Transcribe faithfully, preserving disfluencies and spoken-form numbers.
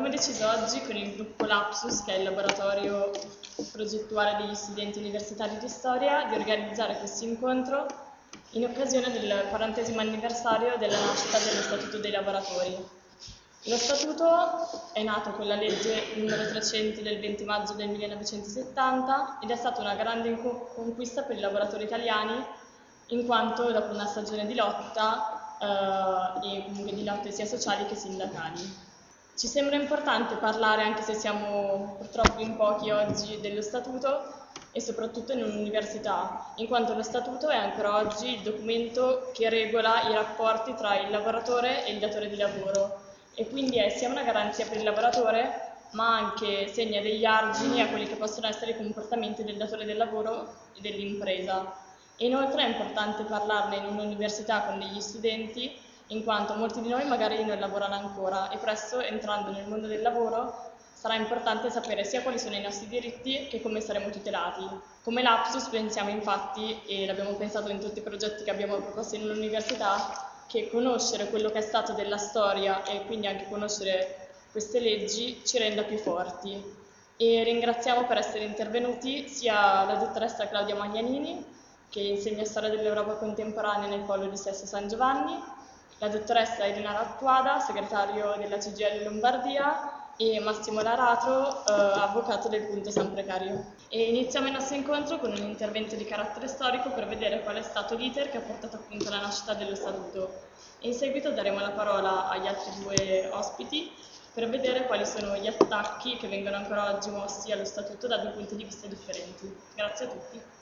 abbiamo deciso oggi con il gruppo Lapsus, che è il laboratorio progettuale degli studenti universitari di storia, di organizzare questo incontro in occasione del quarantesimo anniversario della nascita dello Statuto dei Lavoratori. Lo Statuto è nato con la legge numero trecento del venti maggio del millenovecentosettanta ed è stata una grande conquista per i lavoratori italiani, in quanto dopo una stagione di lotta eh, e comunque di lotte sia sociali che sindacali. Ci sembra importante parlare, anche se siamo purtroppo in pochi oggi, dello Statuto e soprattutto in un'università, in quanto lo Statuto è ancora oggi il documento che regola i rapporti tra il lavoratore e il datore di lavoro e quindi è sia una garanzia per il lavoratore ma anche segna degli argini a quelli che possono essere i comportamenti del datore del lavoro e dell'impresa. E inoltre è importante parlarne in un'università con degli studenti, in quanto molti di noi magari non lavorano ancora e presto, entrando nel mondo del lavoro, sarà importante sapere sia quali sono i nostri diritti che come saremo tutelati. Come Lapsus pensiamo infatti, e l'abbiamo pensato in tutti i progetti che abbiamo proposto in un'università, che conoscere quello che è stato della storia e quindi anche conoscere queste leggi ci renda più forti. E ringraziamo per essere intervenuti sia la dottoressa Claudia Maglianini, che insegna storia dell'Europa contemporanea nel Polo di Sesto San Giovanni, la dottoressa Elena Rattuada, segretario della C G I L Lombardia, e Massimo Laratro, eh, avvocato del punto San Precario. E iniziamo il nostro incontro con un intervento di carattere storico per vedere qual è stato l'iter che ha portato appunto alla nascita dello Statuto. E in seguito daremo la parola agli altri due ospiti per vedere quali sono gli attacchi che vengono ancora oggi mossi allo Statuto da due punti di vista differenti. Grazie a tutti.